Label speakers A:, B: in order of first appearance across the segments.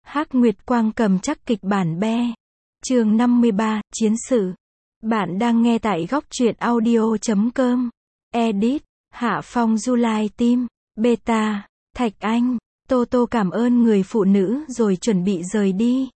A: Hắc Nguyệt Quang cầm chắc kịch bản be. Chương 53, Chiến sự. Bạn đang nghe tại góc truyện audio.com. Edit, Hạ Phong, July Team, Beta, Thạch Anh. Tô cảm ơn người phụ nữ rồi chuẩn bị rời đi.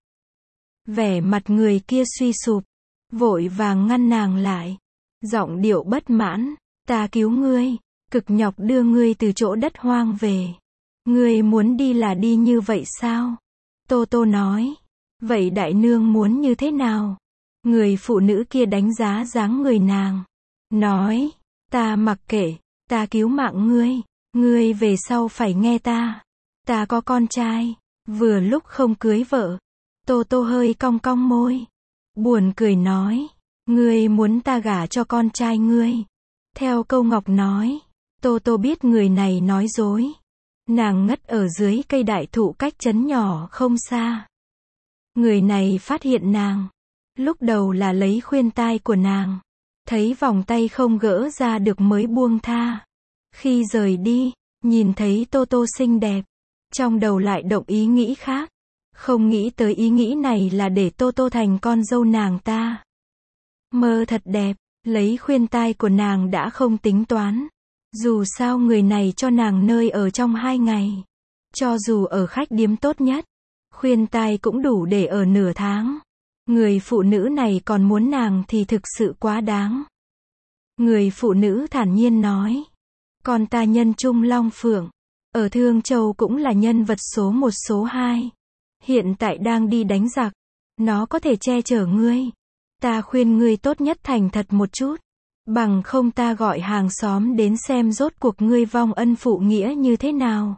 A: Vẻ mặt người kia suy sụp, vội vàng ngăn nàng lại. Giọng điệu bất mãn, ta cứu ngươi, cực nhọc đưa ngươi từ chỗ đất hoang về. Ngươi muốn đi là đi như vậy sao? Tô nói. Vậy đại nương muốn như thế nào? Người phụ nữ kia đánh giá dáng người nàng. Nói, ta mặc kệ, ta cứu mạng ngươi. Ngươi về sau phải nghe ta. Ta có con trai, vừa lúc không cưới vợ. Tô hơi cong cong môi. Buồn cười nói, ngươi muốn ta gả cho con trai ngươi. Theo câu Ngọc nói, Tô biết người này nói dối. Nàng ngất ở dưới cây đại thụ cách trấn nhỏ không xa. Người này phát hiện nàng. Lúc đầu là lấy khuyên tai của nàng. Thấy vòng tay không gỡ ra được mới buông tha. Khi rời đi, nhìn thấy Tô xinh đẹp. Trong đầu lại động ý nghĩ khác. Không nghĩ tới ý nghĩ này là để Tô thành con dâu nàng ta. Mơ thật đẹp, lấy khuyên tai của nàng đã không tính toán. Dù sao người này cho nàng nơi ở trong 2 ngày. Cho dù ở khách điếm tốt nhất, khuyên tai cũng đủ để ở nửa tháng. Người phụ nữ này còn muốn nàng thì thực sự quá đáng. Người phụ nữ thản nhiên nói. Còn ta nhân trung long phượng. Ở Thương Châu cũng là nhân vật số 1 số 2. Hiện tại đang đi đánh giặc. Nó có thể che chở ngươi. Ta khuyên ngươi tốt nhất thành thật một chút. Bằng không ta gọi hàng xóm đến xem rốt cuộc ngươi vong ân phụ nghĩa như thế nào.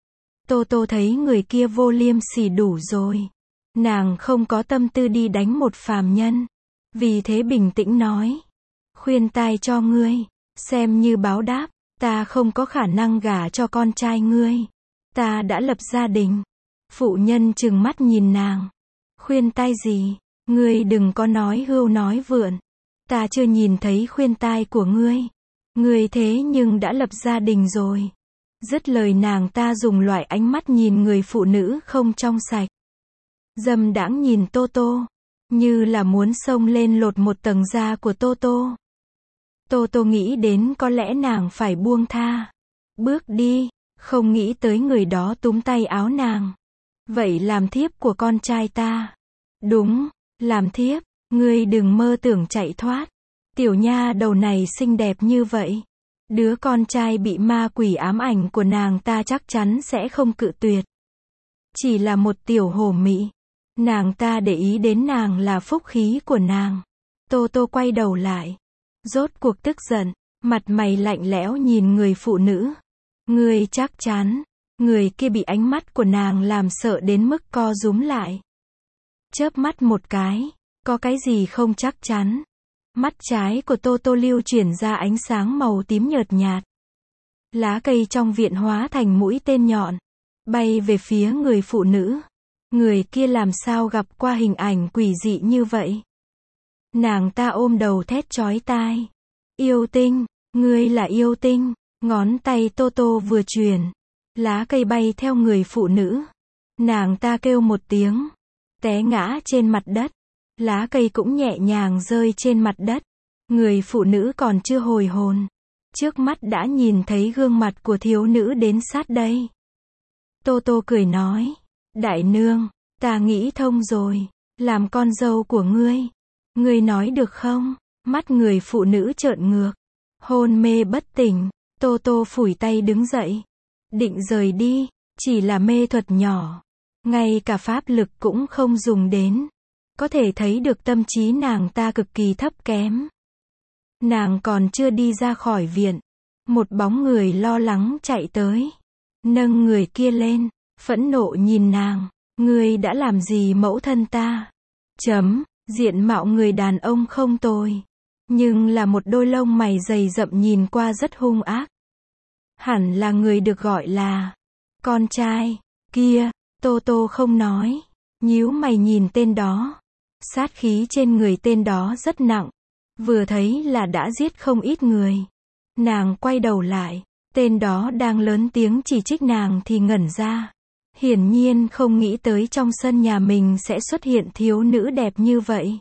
A: Tô thấy người kia vô liêm sỉ đủ rồi. Nàng không có tâm tư đi đánh một phàm nhân. Vì thế bình tĩnh nói. Khuyên tai cho ngươi. Xem như báo đáp. Ta không có khả năng gả cho con trai ngươi. Ta đã lập gia đình. Phụ nhân trừng mắt nhìn nàng. Khuyên tai gì? Ngươi đừng có nói hưu nói vượn. Ta chưa nhìn thấy khuyên tai của ngươi. Ngươi thế nhưng đã lập gia đình rồi. Dứt lời nàng ta dùng loại ánh mắt nhìn người phụ nữ không trong sạch. Dâm đãng nhìn Tô. Như là muốn xông lên lột một tầng da của Tô. Tô nghĩ đến có lẽ nàng phải buông tha. Bước đi, không nghĩ tới người đó túm tay áo nàng. Vậy làm thiếp của con trai ta. Đúng, làm thiếp. Ngươi đừng mơ tưởng chạy thoát. Tiểu nha đầu này xinh đẹp như vậy. Đứa con trai bị ma quỷ ám ảnh của nàng ta chắc chắn sẽ không cự tuyệt. Chỉ là một tiểu hồ mị. Nàng ta để ý đến nàng là phúc khí của nàng. Tô quay đầu lại. Rốt cuộc tức giận. Mặt mày lạnh lẽo nhìn người phụ nữ. Ngươi chắc chắn. Người kia bị ánh mắt của nàng làm sợ đến mức co rúm lại. Chớp mắt một cái. Có cái gì không chắc chắn. Mắt trái của Tô lưu chuyển ra ánh sáng màu tím nhợt nhạt. Lá cây trong viện hóa thành mũi tên nhọn. Bay về phía người phụ nữ. Người kia làm sao gặp qua hình ảnh quỷ dị như vậy. Nàng ta ôm đầu thét chói tai. Yêu tinh, ngươi là yêu tinh. Ngón tay Tô vừa chuyển. Lá cây bay theo người phụ nữ. Nàng ta kêu một tiếng. Té ngã trên mặt đất. Lá cây cũng nhẹ nhàng rơi trên mặt đất. Người phụ nữ còn chưa hồi hồn. Trước mắt đã nhìn thấy gương mặt của thiếu nữ đến sát đây. Tô cười nói. Đại nương, ta nghĩ thông rồi. Làm con dâu của ngươi. Ngươi nói được không? Mắt người phụ nữ trợn ngược. Hôn mê bất tỉnh. Tô phủi tay đứng dậy. Định rời đi. Chỉ là mê thuật nhỏ. Ngay cả pháp lực cũng không dùng đến. Có thể thấy được tâm trí nàng ta cực kỳ thấp kém. Nàng còn chưa đi ra khỏi viện. Một bóng người lo lắng chạy tới. Nâng người kia lên. Phẫn nộ nhìn nàng. Ngươi đã làm gì mẫu thân ta? Diện mạo người đàn ông không tồi. Nhưng là một đôi lông mày dày rậm nhìn qua rất hung ác. Hẳn là người được gọi là con trai. Kia, Tô không nói. Nhíu mày nhìn tên đó. Sát khí trên người tên đó rất nặng. Vừa thấy là đã giết không ít người. Nàng quay đầu lại. Tên đó đang lớn tiếng chỉ trích nàng thì ngẩn ra. Hiển nhiên không nghĩ tới trong sân nhà mình sẽ xuất hiện thiếu nữ đẹp như vậy.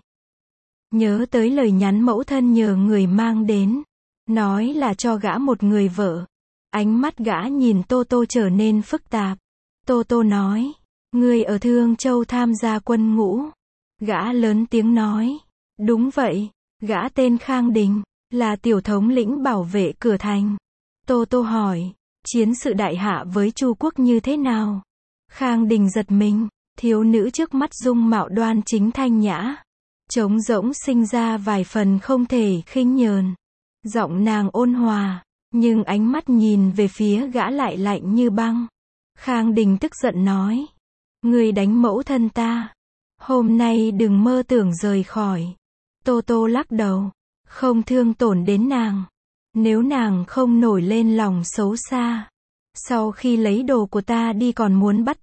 A: Nhớ tới lời nhắn mẫu thân nhờ người mang đến, nói là cho gã một người vợ. Ánh mắt gã nhìn Tô Tô trở nên phức tạp. Tô Tô nói, ngươi ở Thương Châu tham gia quân ngũ. Gã lớn tiếng nói, đúng vậy, gã tên Khang Đình, là tiểu thống lĩnh bảo vệ cửa thành. Tô Tô hỏi, chiến sự đại hạ với Chu quốc như thế nào? Khang Đình giật mình, thiếu nữ trước mắt dung mạo đoan chính thanh nhã, trống rỗng sinh ra vài phần không thể khinh nhờn. Giọng nàng ôn hòa, nhưng ánh mắt nhìn về phía gã lại lạnh như băng. Khang Đình tức giận nói, ngươi đánh mẫu thân ta, hôm nay đừng mơ tưởng rời khỏi. Tô Tô lắc đầu, không thương tổn đến nàng. Nếu nàng không nổi lên lòng xấu xa, sau khi lấy đồ của ta đi còn muốn bắt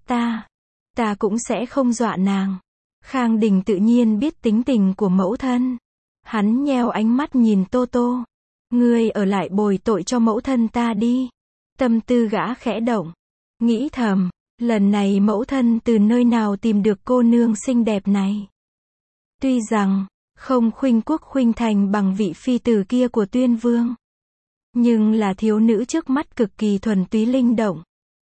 A: ta cũng sẽ không dọa nàng. Khang Đình tự nhiên biết tính tình của mẫu thân. Hắn nheo ánh mắt nhìn Tô Tô. Ngươi ở lại bồi tội cho mẫu thân ta đi. Tâm tư gã khẽ động, nghĩ thầm, lần này mẫu thân từ nơi nào tìm được cô nương xinh đẹp này. Tuy rằng, không khuynh quốc khuynh thành bằng vị phi tử kia của Tuyên Vương, nhưng là thiếu nữ trước mắt cực kỳ thuần túy linh động,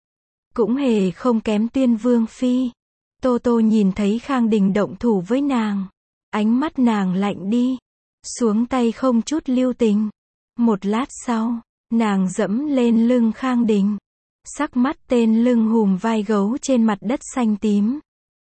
A: cũng hề không kém Tuyên Vương phi. Tô Tô nhìn thấy Khang Đình động thủ với nàng, ánh mắt nàng lạnh đi, xuống tay không chút lưu tình. Một lát sau, nàng dẫm lên lưng Khang Đình, sắc mắt tên lưng hùm vai gấu trên mặt đất xanh tím.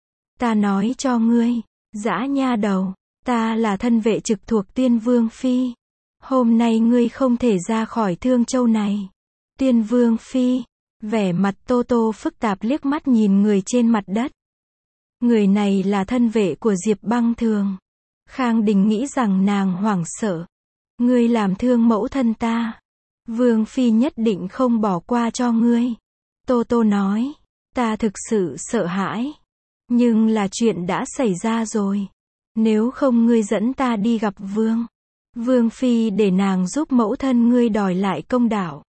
A: Ta nói cho ngươi, dã nha đầu, ta là thân vệ trực thuộc Tuyên Vương phi. Hôm nay ngươi không thể ra khỏi Thương Châu này. Tuyên Vương phi, vẻ mặt Tô Tô phức tạp liếc mắt nhìn người trên mặt đất. Người này là thân vệ của Diệp Băng Thường. Khang Đình nghĩ rằng nàng hoảng sợ. Ngươi làm thương mẫu thân ta, Vương phi nhất định không bỏ qua cho ngươi. Tô Tô nói, ta thực sự sợ hãi, nhưng là chuyện đã xảy ra rồi. Nếu không ngươi dẫn ta đi gặp Vương phi để nàng giúp mẫu thân ngươi đòi lại công đạo.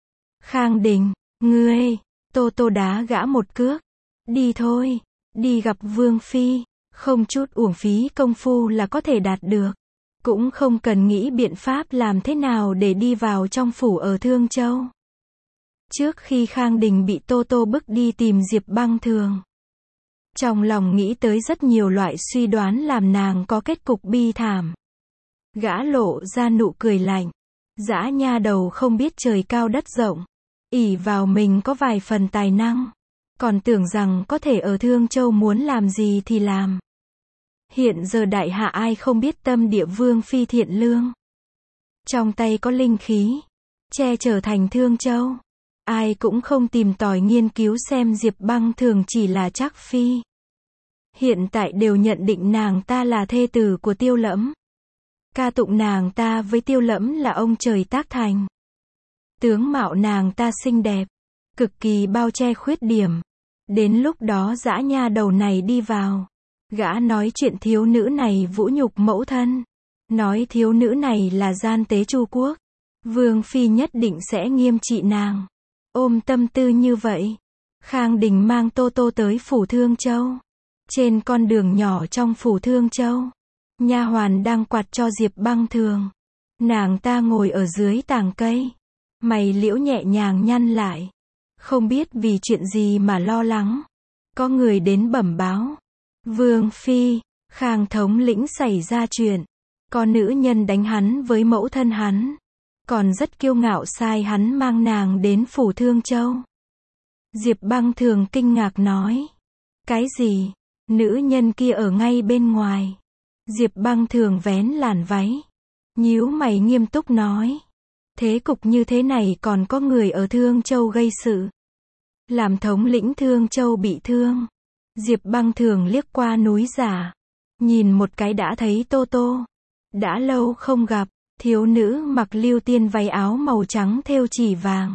A: Khang Đình, ngươi, Tô Tô đá gã một cước. Đi thôi, đi gặp Vương phi, không chút uổng phí công phu là có thể đạt được. Cũng không cần nghĩ biện pháp làm thế nào để đi vào trong phủ ở Thương Châu. Trước khi Khang Đình bị Tô Tô bức đi tìm Diệp Băng Thường, trong lòng nghĩ tới rất nhiều loại suy đoán làm nàng có kết cục bi thảm. Gã lộ ra nụ cười lạnh. Dã nha đầu không biết trời cao đất rộng, ỷ vào mình có vài phần tài năng, còn tưởng rằng có thể ở Thương Châu muốn làm gì thì làm. Hiện giờ đại hạ ai không biết tâm địa Vương phi thiện lương, trong tay có linh khí, che chở thành Thương Châu. Ai cũng không tìm tòi nghiên cứu xem Diệp Băng Thường chỉ là trác phi. Hiện tại đều nhận định nàng ta là thê tử của Tiêu Lẫm. Ca tụng nàng ta với Tiêu Lẫm là ông trời tác thành. Tướng mạo nàng ta xinh đẹp, cực kỳ bao che khuyết điểm. Đến lúc đó dã nha đầu này đi vào, gã nói chuyện thiếu nữ này vũ nhục mẫu thân, nói thiếu nữ này là gian tế Chu quốc. Vương phi nhất định sẽ nghiêm trị nàng. Ôm tâm tư như vậy, Khang Đình mang Tô Tô tới phủ Thương Châu. Trên con đường nhỏ trong phủ Thương Châu, nha hoàn đang quạt cho Diệp Băng Thường. Nàng ta ngồi ở dưới tàng cây, mày liễu nhẹ nhàng nhăn lại, không biết vì chuyện gì mà lo lắng. Có người đến bẩm báo, Vương phi, Khang thống lĩnh xảy ra chuyện, có nữ nhân đánh hắn với mẫu thân hắn, còn rất kiêu ngạo sai hắn mang nàng đến phủ Thương Châu. Diệp Băng Thường kinh ngạc nói, cái gì? Nữ nhân kia ở ngay bên ngoài. Diệp Băng Thường vén làn váy, nhíu mày nghiêm túc nói, thế cục như thế này còn có người ở Thương Châu gây sự, làm thống lĩnh Thương Châu bị thương. Diệp Băng Thường liếc qua núi giả, nhìn một cái đã thấy Tô Tô. Đã lâu không gặp, thiếu nữ mặc lưu tiên váy áo màu trắng thêu chỉ vàng,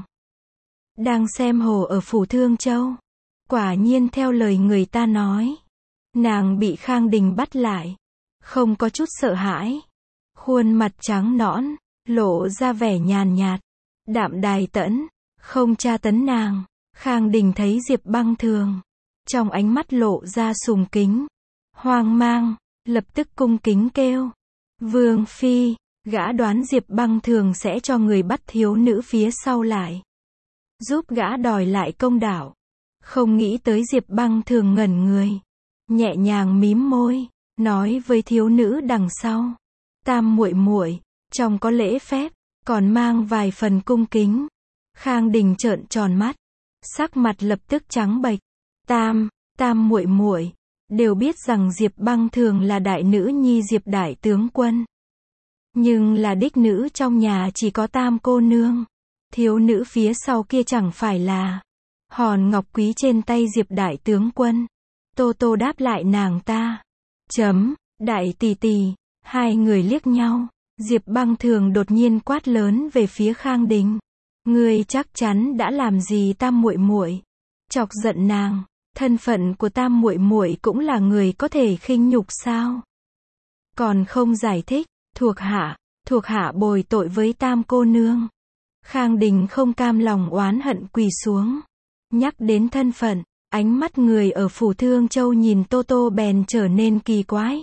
A: đang xem hồ ở phủ Thương Châu. Quả nhiên theo lời người ta nói, nàng bị Khang Đình bắt lại, không có chút sợ hãi, khuôn mặt trắng nõn, lộ ra vẻ nhàn nhạt, đạm đài tẫn, không tra tấn nàng. Khang Đình thấy Diệp Băng Thường trong ánh mắt lộ ra sùng kính, hoang mang, lập tức cung kính kêu. Vương phi, gã đoán Diệp Băng Thường sẽ cho người bắt thiếu nữ phía sau lại, giúp gã đòi lại công đạo. Không nghĩ tới Diệp Băng Thường ngẩn người, nhẹ nhàng mím môi, nói với thiếu nữ đằng sau. Tam muội muội, trong có lễ phép, còn mang vài phần cung kính. Khang Đình trợn tròn mắt, sắc mặt lập tức trắng bệch. Tam muội muội, đều biết rằng Diệp Băng Thường là đại nữ nhi Diệp đại tướng quân. Nhưng là đích nữ trong nhà chỉ có Tam cô nương. Thiếu nữ phía sau kia chẳng phải là hòn ngọc quý trên tay Diệp đại tướng quân. Tô Tô đáp lại nàng ta. Đại tỷ tỷ, hai người liếc nhau. Diệp Băng Thường đột nhiên quát lớn về phía Khang Đình. Ngươi chắc chắn đã làm gì Tam muội muội? Chọc giận nàng, thân phận của Tam muội muội cũng là người có thể khinh nhục sao? Còn không giải thích, thuộc hạ bồi tội với Tam cô nương. Khang Đình không cam lòng oán hận quỳ xuống. Nhắc đến thân phận, ánh mắt người ở phủ Thương Châu nhìn Tô Tô bèn trở nên kỳ quái.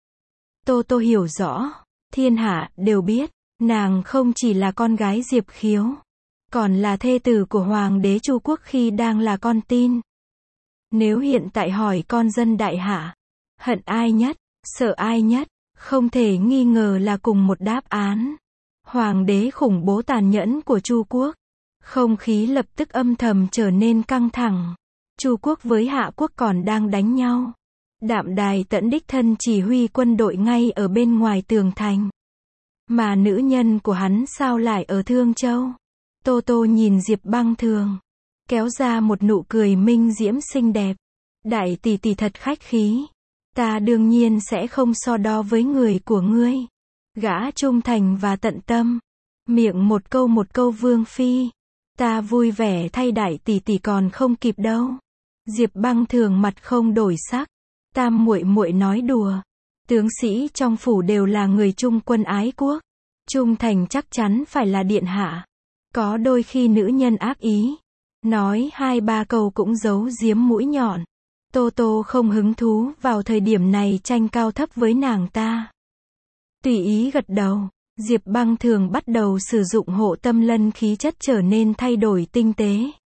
A: Tô Tô hiểu rõ, thiên hạ đều biết, nàng không chỉ là con gái Diệp Khiếu, còn là thê tử của Hoàng đế Chu Quốc khi đang là con tin. Nếu hiện tại hỏi con dân đại hạ, hận ai nhất, sợ ai nhất, không thể nghi ngờ là cùng một đáp án. Hoàng đế khủng bố tàn nhẫn của Chu Quốc. Không khí lập tức âm thầm trở nên căng thẳng. Chu Quốc với Hạ Quốc còn đang đánh nhau. Đạm Đài Tẫn đích thân chỉ huy quân đội ngay ở bên ngoài tường thành. Mà nữ nhân của hắn sao lại ở Thương Châu? Tô Tô nhìn Diệp Băng Thường, kéo ra một nụ cười minh diễm xinh đẹp. Đại tỷ tỷ thật khách khí. Ta đương nhiên sẽ không so đo với người của ngươi. Gã trung thành và tận tâm. Miệng một câu Vương phi. Ta vui vẻ thay đại tỷ tỷ còn không kịp đâu. Diệp Băng Thường mặt không đổi sắc. Tam muội muội nói đùa. Tướng sĩ trong phủ đều là người trung quân ái quốc. Trung thành chắc chắn phải là điện hạ. Có đôi khi nữ nhân ác ý, nói 2-3 câu cũng giấu giếm mũi nhọn. Tô Tô không hứng thú vào thời điểm này tranh cao thấp với nàng ta. Tùy ý gật đầu. Diệp Băng Thường bắt đầu sử dụng hộ tâm lân, khí chất trở nên thay đổi tinh tế.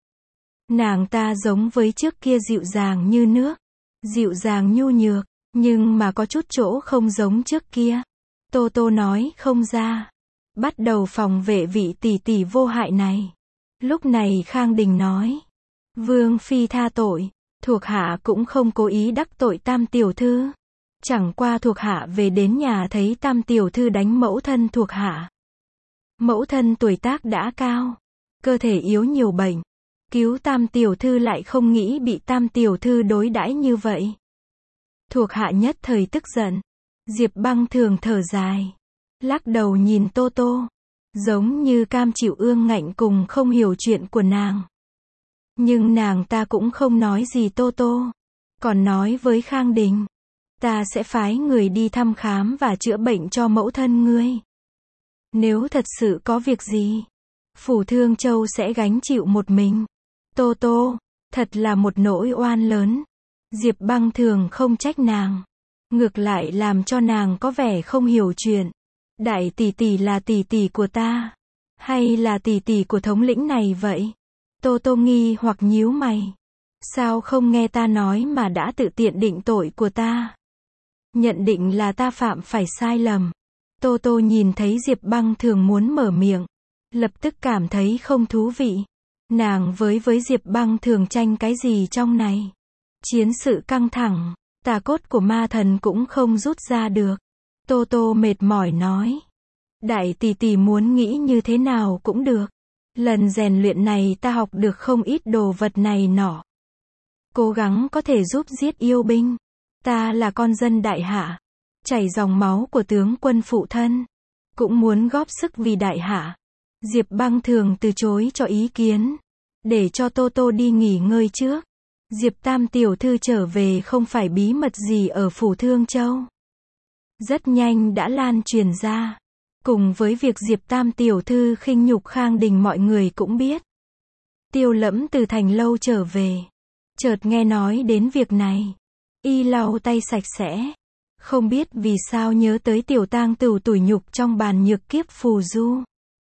A: Nàng ta giống với trước kia dịu dàng như nước, dịu dàng nhu nhược, nhưng mà có chút chỗ không giống trước kia. Tô Tô nói không ra, bắt đầu phòng vệ vị tỷ tỷ vô hại này. Lúc này Khang Đình nói, Vương phi tha tội, thuộc hạ cũng không cố ý đắc tội Tam tiểu thư. Chẳng qua thuộc hạ về đến nhà thấy Tam tiểu thư đánh mẫu thân thuộc hạ. Mẫu thân tuổi tác đã cao, cơ thể yếu nhiều bệnh. Cứu Tam tiểu thư lại không nghĩ bị Tam tiểu thư đối đãi như vậy. Thuộc hạ nhất thời tức giận. Diệp Băng Thường thở dài, lắc đầu nhìn Tô Tô, giống như cam chịu ương ngạnh cùng không hiểu chuyện của nàng. Nhưng nàng ta cũng không nói gì Tô Tô, còn nói với Khang Đình, ta sẽ phái người đi thăm khám và chữa bệnh cho mẫu thân ngươi. Nếu thật sự có việc gì, phủ Thương Châu sẽ gánh chịu một mình. Tô Tô, thật là một nỗi oan lớn. Diệp Băng Thường không trách nàng, ngược lại làm cho nàng có vẻ không hiểu chuyện. Đại tỷ tỷ là tỷ tỷ của ta, hay là tỷ tỷ của thống lĩnh này vậy? Tô Tô nghi hoặc nhíu mày. Sao không nghe ta nói mà đã tự tiện định tội của ta? Nhận định là ta phạm phải sai lầm. Tô Tô nhìn thấy Diệp Băng Thường muốn mở miệng, lập tức cảm thấy không thú vị. Nàng với Diệp Băng Thường tranh cái gì trong này? Chiến sự căng thẳng, tà cốt của ma thần cũng không rút ra được. Tô Tô mệt mỏi nói, đại tỷ tỷ muốn nghĩ như thế nào cũng được. Lần rèn luyện này ta học được không ít đồ vật này nọ. Cố gắng có thể giúp giết yêu binh. Ta là con dân đại hạ, chảy dòng máu của tướng quân phụ thân, cũng muốn góp sức vì đại hạ. Diệp Băng Thường từ chối cho ý kiến, để cho Tô Tô đi nghỉ ngơi trước. Diệp Tam tiểu thư trở về không phải bí mật gì ở phủ Thương Châu. Rất nhanh đã lan truyền ra. Cùng với việc Diệp Tam tiểu thư khinh nhục Khang Đình mọi người cũng biết. Tiêu Lẫm từ thành lâu trở về. Chợt nghe nói đến việc này. Y lau tay sạch sẽ. Không biết vì sao nhớ tới tiểu tang tửu tủi nhục trong bàn nhược kiếp phù du.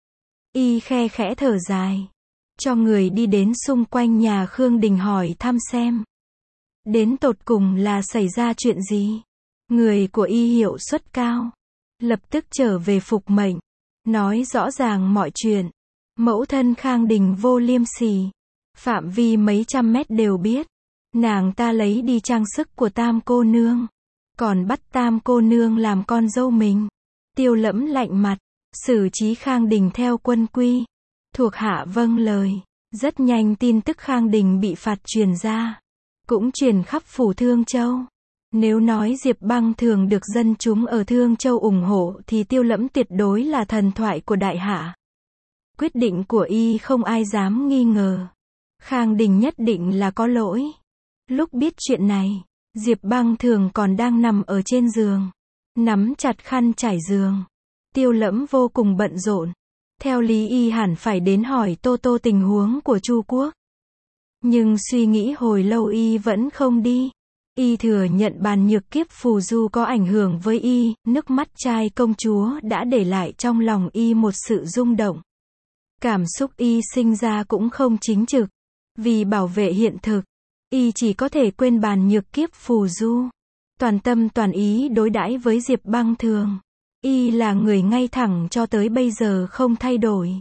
A: Y khe khẽ thở dài. Cho người đi đến xung quanh nhà Khương Đình hỏi thăm xem. Đến tột cùng là xảy ra chuyện gì? Người của Y hiệu suất cao. Lập tức trở về phục mệnh. Nói rõ ràng mọi chuyện. Mẫu thân Khang Đình vô liêm sỉ. Phạm vi mấy trăm mét đều biết. Nàng ta lấy đi trang sức của tam cô nương. Còn bắt tam cô nương làm con dâu mình. Tiêu Lẫm lạnh mặt. Xử trí Khang Đình theo quân quy. Thuộc hạ vâng lời. Rất nhanh tin tức Khang Đình bị phạt truyền ra. Cũng truyền khắp phủ Thương Châu. Nếu nói Diệp Băng Thường được dân chúng ở Thương Châu ủng hộ thì Tiêu Lẫm tuyệt đối là thần thoại của đại hạ. Quyết định của Y không ai dám nghi ngờ. Khang Đình nhất định là có lỗi. Lúc biết chuyện này, Diệp Băng Thường còn đang nằm ở trên giường. Nắm chặt khăn trải giường. Tiêu Lẫm vô cùng bận rộn. Theo lý Y hẳn phải đến hỏi Tô Tô tình huống của Chu Quốc. Nhưng suy nghĩ hồi lâu Y vẫn không đi. Y thừa nhận bàn nhược kiếp phù du có ảnh hưởng với Y, nước mắt trai công chúa đã để lại trong lòng Y một sự rung động. Cảm xúc Y sinh ra cũng không chính trực. Vì bảo vệ hiện thực, Y chỉ có thể quên bàn nhược kiếp phù du. Toàn tâm toàn ý đối đãi với Diệp Băng Thường. Y là người ngay thẳng cho tới bây giờ không thay đổi.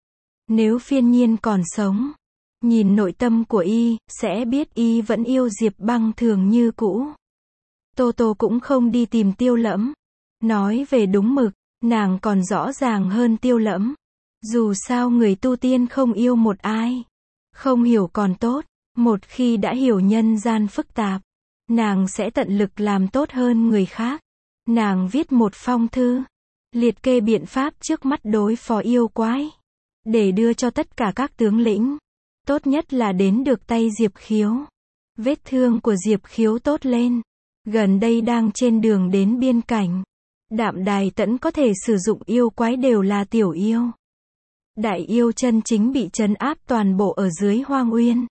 A: Nếu Phiên Nhiên còn sống, nhìn nội tâm của Y, sẽ biết Y vẫn yêu Diệp Băng Thường như cũ. Tô Tô cũng không đi tìm Tiêu Lẫm. Nói về đúng mực, nàng còn rõ ràng hơn Tiêu Lẫm. Dù sao người tu tiên không yêu một ai. Không hiểu còn tốt. Một khi đã hiểu nhân gian phức tạp, nàng sẽ tận lực làm tốt hơn người khác. Nàng viết một phong thư, liệt kê biện pháp trước mắt đối phó yêu quái, để đưa cho tất cả các tướng lĩnh. Tốt nhất là đến được tay Diệp Khiếu. Vết thương của Diệp Khiếu tốt lên. Gần đây đang trên đường đến biên cảnh. Đạm Đài Tẫn có thể sử dụng yêu quái đều là tiểu yêu. Đại yêu chân chính bị trấn áp toàn bộ ở dưới Hoang Uyên.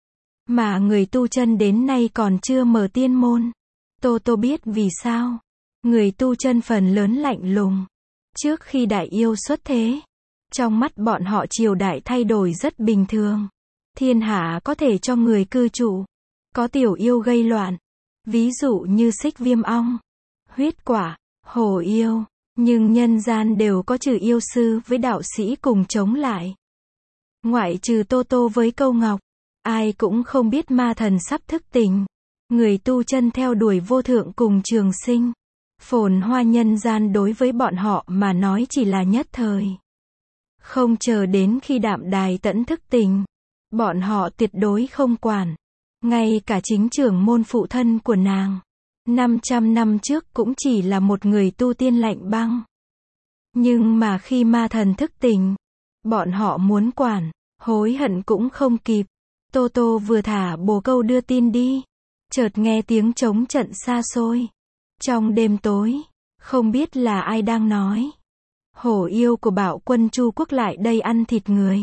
A: Mà người tu chân đến nay còn chưa mở tiên môn. Tô Tô biết vì sao. Người tu chân phần lớn lạnh lùng. Trước khi đại yêu xuất thế, trong mắt bọn họ triều đại thay đổi rất bình thường. Thiên hạ có thể cho người cư trụ. Có tiểu yêu gây loạn. Ví dụ như Xích Viêm Ong, Huyết Quả, Hổ Yêu. Nhưng nhân gian đều có trừ yêu sư với đạo sĩ cùng chống lại. Ngoại trừ Tô Tô với Câu Ngọc, ai cũng không biết ma thần sắp thức tỉnh. Người tu chân theo đuổi vô thượng cùng trường sinh. Phồn hoa nhân gian đối với bọn họ mà nói chỉ là nhất thời. Không chờ đến khi Đạm Đài Tẫn thức tỉnh, bọn họ tuyệt đối không quản. Ngay cả chính trưởng môn phụ thân của nàng, 500 năm trước cũng chỉ là một người tu tiên lạnh băng. Nhưng mà khi ma thần thức tỉnh, bọn họ muốn quản, hối hận cũng không kịp. Tô Tô vừa thả bồ câu đưa tin đi, chợt nghe tiếng trống trận xa xôi. Trong đêm tối, không biết là ai đang nói. Hổ yêu của Bạo quân Chu Quốc lại đây ăn thịt người.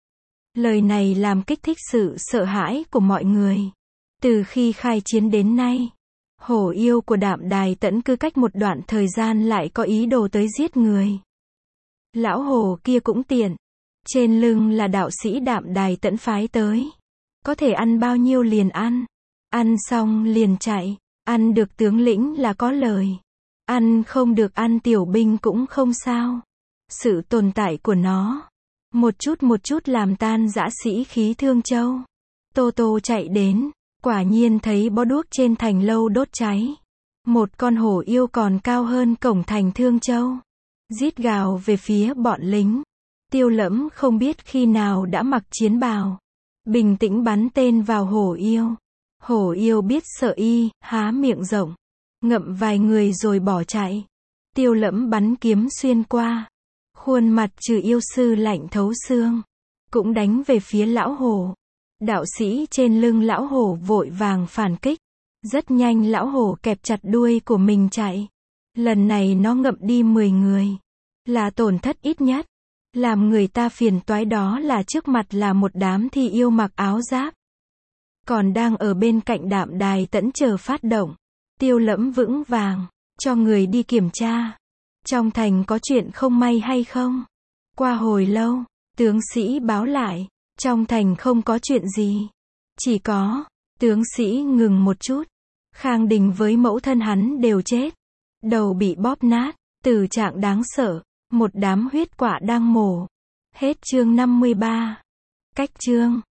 A: Lời này làm kích thích sự sợ hãi của mọi người. Từ khi khai chiến đến nay, hổ yêu của Đạm Đài Tẫn cứ cách một đoạn thời gian lại có ý đồ tới giết người. Lão hổ kia cũng tiện. Trên lưng là đạo sĩ Đạm Đài Tẫn phái tới. Có thể ăn bao nhiêu liền ăn. Ăn xong liền chạy. Ăn được tướng lĩnh là có lời. Ăn không được ăn tiểu binh cũng không sao. Sự tồn tại của nó, một chút làm tan dã sĩ khí Thương Châu. Tô Tô chạy đến, quả nhiên thấy bó đuốc trên thành lâu đốt cháy. Một con hổ yêu còn cao hơn cổng thành Thương Châu. Rít gào về phía bọn lính. Tiêu Lẫm không biết khi nào đã mặc chiến bào. Bình tĩnh bắn tên vào hổ yêu. Hổ yêu biết sợ Y, há miệng rộng. Ngậm vài người rồi bỏ chạy. Tiêu Lẫm bắn kiếm xuyên qua. Khuôn mặt trừ yêu sư lạnh thấu xương. Cũng đánh về phía lão hổ. Đạo sĩ trên lưng lão hổ vội vàng phản kích. Rất nhanh lão hổ kẹp chặt đuôi của mình chạy. Lần này nó ngậm đi 10 người. Là tổn thất ít nhất. Làm người ta phiền toái đó là trước mặt là một đám thi yêu mặc áo giáp. còn đang ở bên cạnh đạm đài tẫn chờ phát động. Tiêu Lẫm vững vàng, cho người đi kiểm tra. Trong thành có chuyện không may hay không? Qua hồi lâu, tướng sĩ báo lại, trong thành không có chuyện gì. Chỉ có, tướng sĩ ngừng một chút. Khang Đình với mẫu thân hắn đều chết. Đầu bị bóp nát, tử trạng đáng sợ, một đám huyết quả đang mổ. Hết chương 53. Cách chương